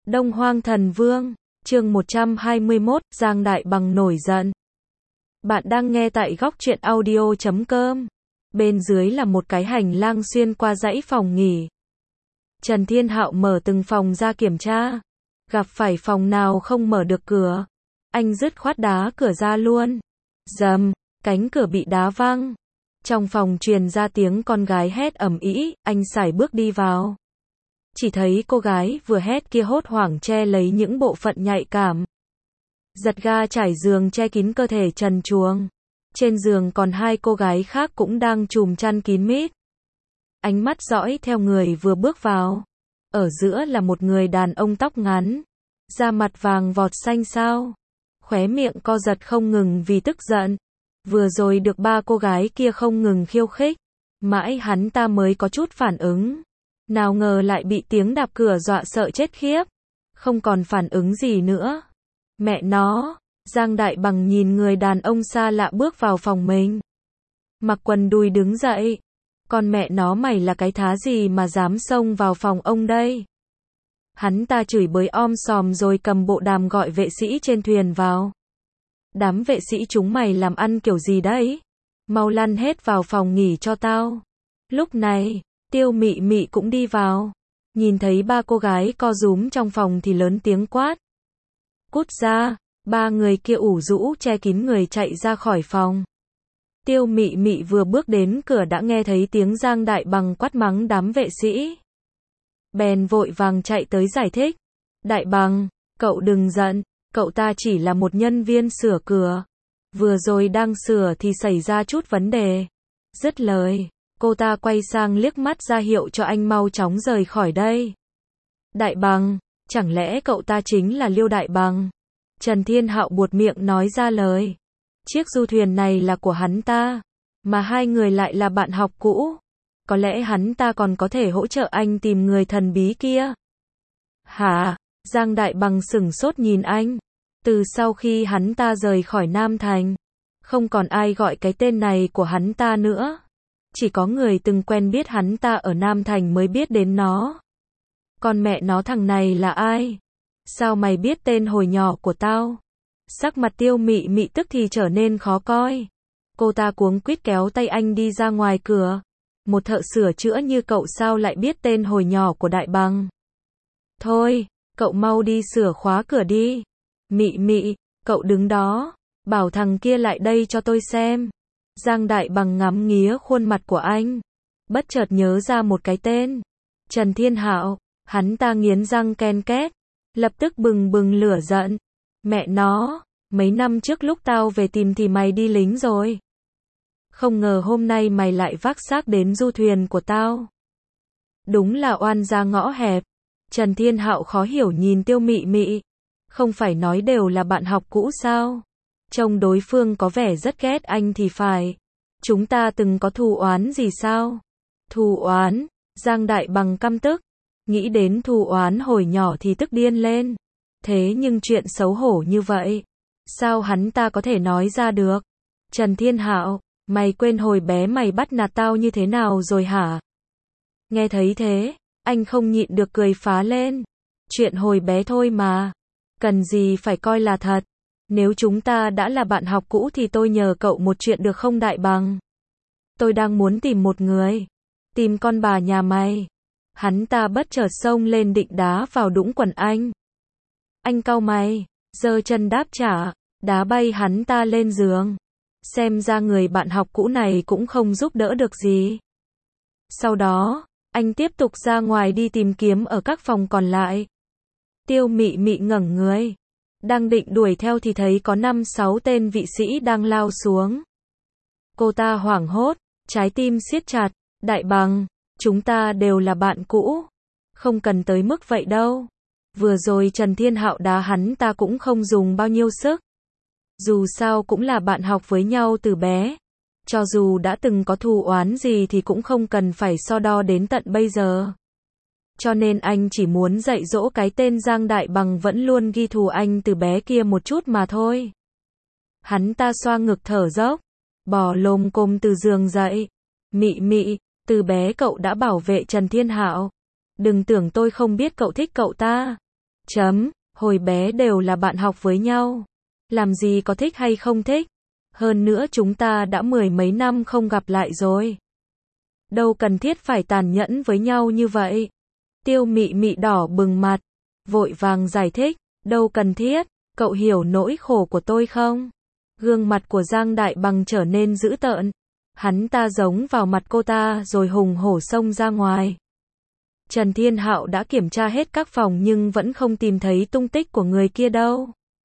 Đông Hoang Thần Vương, chương 121, Giang Đại Bằng nổi giận. Bạn đang nghe tại góc truyện audio.com. Bên dưới là một cái hành lang xuyên qua dãy phòng nghỉ. Trần Thiên Hạo mở từng phòng ra kiểm tra. Gặp phải phòng nào không mở được cửa, anh dứt khoát đá cửa ra luôn. Rầm, cánh cửa bị đá văng. Trong phòng truyền ra tiếng con gái hét ầm ĩ, anh sải bước đi vào. Chỉ thấy cô gái vừa hét kia hốt hoảng che lấy những bộ phận nhạy cảm. Giật ga trải giường che kín cơ thể trần truồng. Trên giường còn hai cô gái khác cũng đang chùm chăn kín mít. Ánh mắt dõi theo người vừa bước vào. Ở giữa là một người đàn ông tóc ngắn, da mặt vàng vọt xanh xao, khóe miệng co giật không ngừng vì tức giận. Vừa rồi được ba cô gái kia không ngừng khiêu khích, mãi hắn ta mới có chút phản ứng. Nào ngờ lại bị tiếng đạp cửa dọa sợ chết khiếp. Không còn phản ứng gì nữa. Mẹ nó, Giang Đại Bằng nhìn người đàn ông xa lạ bước vào phòng mình. Mặc quần đùi đứng dậy. Con mẹ nó mày là cái thá gì mà dám xông vào phòng ông đây? Hắn ta chửi bới om sòm rồi cầm bộ đàm gọi vệ sĩ trên thuyền vào. Đám vệ sĩ chúng mày làm ăn kiểu gì đấy? Mau lăn hết vào phòng nghỉ cho tao. Lúc này, Tiêu Mị Mị cũng đi vào. Nhìn thấy ba cô gái co rúm trong phòng thì lớn tiếng quát. Cút ra, ba người kia ủ rũ che kín người chạy ra khỏi phòng. Tiêu Mị Mị vừa bước đến cửa đã nghe thấy tiếng Giang Đại Bằng quát mắng đám vệ sĩ. Bèn vội vàng chạy tới giải thích. Đại Bằng, cậu đừng giận, cậu ta chỉ là một nhân viên sửa cửa. Vừa rồi đang sửa thì xảy ra chút vấn đề. Dứt lời, cô ta quay sang liếc mắt ra hiệu cho anh mau chóng rời khỏi đây. Đại Bằng, chẳng lẽ cậu ta chính là Liêu Đại Bằng? Trần Thiên Hạo buột miệng nói ra lời. Chiếc du thuyền này là của hắn ta, mà hai người lại là bạn học cũ. Có lẽ hắn ta còn có thể hỗ trợ anh tìm người thần bí kia. Hả? Giang Đại Bằng sửng sốt nhìn anh. Từ sau khi hắn ta rời khỏi Nam Thành, không còn ai gọi cái tên này của hắn ta nữa. Chỉ có người từng quen biết hắn ta ở Nam Thành mới biết đến nó. Còn mẹ nó thằng này là ai? Sao mày biết tên hồi nhỏ của tao? Sắc mặt Tiêu Mị Mị tức thì trở nên khó coi. Cô ta cuống quýt kéo tay anh đi ra ngoài cửa. Một thợ sửa chữa như cậu sao lại biết tên hồi nhỏ của Đại Bằng? Thôi, cậu mau đi sửa khóa cửa đi. Mị Mị, cậu đứng đó, bảo thằng kia lại đây cho tôi xem. Giang Đại Bằng ngắm nghía khuôn mặt của anh, bất chợt nhớ ra một cái tên. Trần Thiên Hạo. Hắn ta nghiến răng ken két, lập tức bừng bừng lửa giận. Mẹ nó, mấy năm trước lúc tao về tìm thì mày đi lính rồi. Không ngờ hôm nay mày lại vác xác đến du thuyền của tao. Đúng là oan gia ngõ hẹp. Trần Thiên Hạo khó hiểu nhìn Tiêu Mị Mị. Không phải nói đều là bạn học cũ sao? Trông đối phương có vẻ rất ghét anh thì phải. Chúng ta từng có thù oán gì sao? Thù oán? Giang Đại Bằng căm tức. Nghĩ đến thù oán hồi nhỏ thì tức điên lên. Thế nhưng chuyện xấu hổ như vậy, sao hắn ta có thể nói ra được? Trần Thiên Hạo, mày quên hồi bé mày bắt nạt tao như thế nào rồi hả? Nghe thấy thế, anh không nhịn được cười phá lên. Chuyện hồi bé thôi mà, cần gì phải coi là thật. Nếu chúng ta đã là bạn học cũ thì tôi nhờ cậu một chuyện được không Đại Bằng? Tôi đang muốn tìm một người. Tìm con bà nhà mày. Hắn ta bất chợt xông lên định đá vào đũng quần anh. Anh cau mày, giơ chân đáp trả, đá bay hắn ta lên giường. Xem ra người bạn học cũ này cũng không giúp đỡ được gì. Sau đó, anh tiếp tục ra ngoài đi tìm kiếm ở các phòng còn lại. Tiêu Mị Mị ngẩng người, đang định đuổi theo thì thấy có 5-6 tên vị sĩ đang lao xuống. Cô ta hoảng hốt, trái tim siết chặt. Đại Bằng, chúng ta đều là bạn cũ. Không cần tới mức vậy đâu. Vừa rồi Trần Thiên Hạo đá hắn ta cũng không dùng bao nhiêu sức. Dù sao cũng là bạn học với nhau từ bé. Cho dù đã từng có thù oán gì thì cũng không cần phải so đo đến tận bây giờ. Cho nên anh chỉ muốn dạy dỗ cái tên Giang Đại Bằng vẫn luôn ghi thù anh từ bé kia một chút mà thôi. Hắn ta xoa ngực thở dốc, bò lồm cồm từ giường dậy. Mị Mị, từ bé cậu đã bảo vệ Trần Thiên Hạo. Đừng tưởng tôi không biết cậu thích cậu ta. Hồi bé đều là bạn học với nhau. Làm gì có thích hay không thích. Hơn nữa chúng ta đã 10 mấy năm không gặp lại rồi. Đâu cần thiết phải tàn nhẫn với nhau như vậy. Tiêu Mị Mị đỏ bừng mặt, vội vàng giải thích, đâu cần thiết, cậu hiểu nỗi khổ của tôi không? Gương mặt của Giang Đại Bằng trở nên dữ tợn. Hắn ta giống vào mặt cô ta rồi hùng hổ xông ra ngoài. Trần Thiên Hạo đã kiểm tra hết các phòng nhưng vẫn không tìm thấy tung tích của người kia đâu.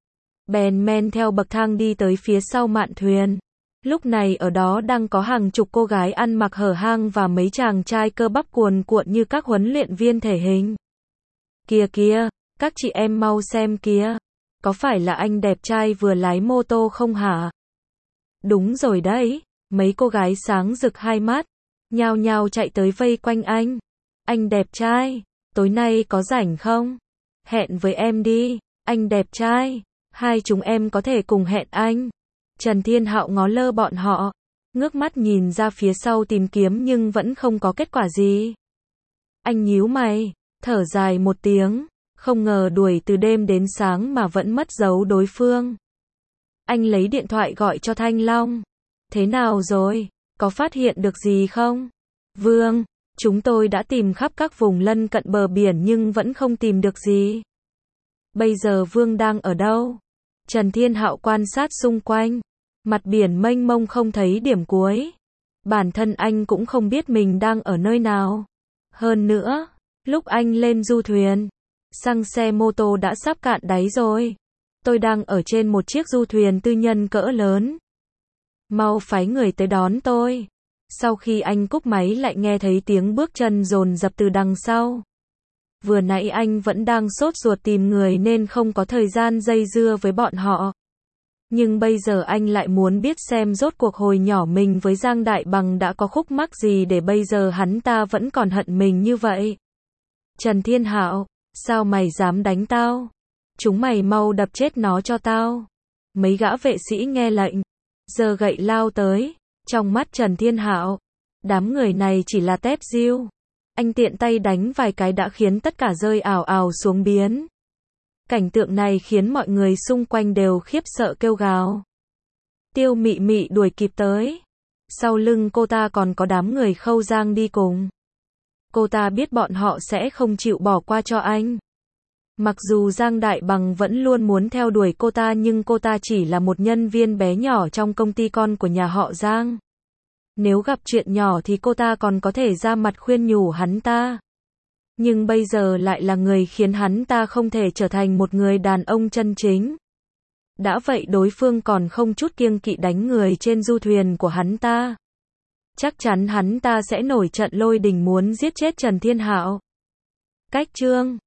Bèn men theo bậc thang đi tới phía sau mạn thuyền. Lúc này ở đó đang có hàng chục cô gái ăn mặc hở hang và mấy chàng trai cơ bắp cuồn cuộn như các huấn luyện viên thể hình. Kìa kìa, các chị em mau xem kìa. Có phải là anh đẹp trai vừa lái mô tô không hả? Đúng rồi đấy, mấy cô gái sáng rực hai mắt, nhao nhao chạy tới vây quanh anh. Anh đẹp trai, tối nay có rảnh không? Hẹn với em đi, anh đẹp trai, hai chúng em có thể cùng hẹn anh. Trần Thiên Hạo ngó lơ bọn họ, ngước mắt nhìn ra phía sau tìm kiếm nhưng vẫn không có kết quả gì. Anh nhíu mày, thở dài một tiếng, không ngờ đuổi từ đêm đến sáng mà vẫn mất dấu đối phương. Anh lấy điện thoại gọi cho Thanh Long. Thế nào rồi, có phát hiện được gì không? Vương, chúng tôi đã tìm khắp các vùng lân cận bờ biển nhưng vẫn không tìm được gì. Bây giờ Vương đang ở đâu? Trần Thiên Hạo quan sát xung quanh, mặt biển mênh mông không thấy điểm cuối. Bản thân anh cũng không biết mình đang ở nơi nào. Hơn nữa, lúc anh lên du thuyền, xăng xe mô tô đã sắp cạn đáy rồi. Tôi đang ở trên một chiếc du thuyền tư nhân cỡ lớn. Mau phái người tới đón tôi. Sau khi anh cúp máy lại nghe thấy tiếng bước chân dồn dập từ đằng sau. Vừa nãy anh vẫn đang sốt ruột tìm người nên không có thời gian dây dưa với bọn họ. Nhưng bây giờ anh lại muốn biết xem rốt cuộc hồi nhỏ mình với Giang Đại Bằng đã có khúc mắc gì để bây giờ hắn ta vẫn còn hận mình như vậy. Trần Thiên Hạo, sao mày dám đánh tao? Chúng mày mau đập chết nó cho tao. Mấy gã vệ sĩ nghe lệnh, giơ gậy lao tới. Trong mắt Trần Thiên Hạo, đám người này chỉ là tép diêu. Anh tiện tay đánh vài cái đã khiến tất cả rơi ào ào xuống biến. Cảnh tượng này khiến mọi người xung quanh đều khiếp sợ kêu gào. Tiêu Mị Mị đuổi kịp tới. Sau lưng cô ta còn có đám người Khâu Giang đi cùng. Cô ta biết bọn họ sẽ không chịu bỏ qua cho anh. Mặc dù Giang Đại Bằng vẫn luôn muốn theo đuổi cô ta nhưng cô ta chỉ là một nhân viên bé nhỏ trong công ty con của nhà họ Giang. Nếu gặp chuyện nhỏ thì cô ta còn có thể ra mặt khuyên nhủ hắn ta. Nhưng bây giờ lại là người khiến hắn ta không thể trở thành một người đàn ông chân chính. Đã vậy đối phương còn không chút kiêng kỵ đánh người trên du thuyền của hắn ta. Chắc chắn hắn ta sẽ nổi trận lôi đình muốn giết chết Trần Thiên Hạo. Cách chương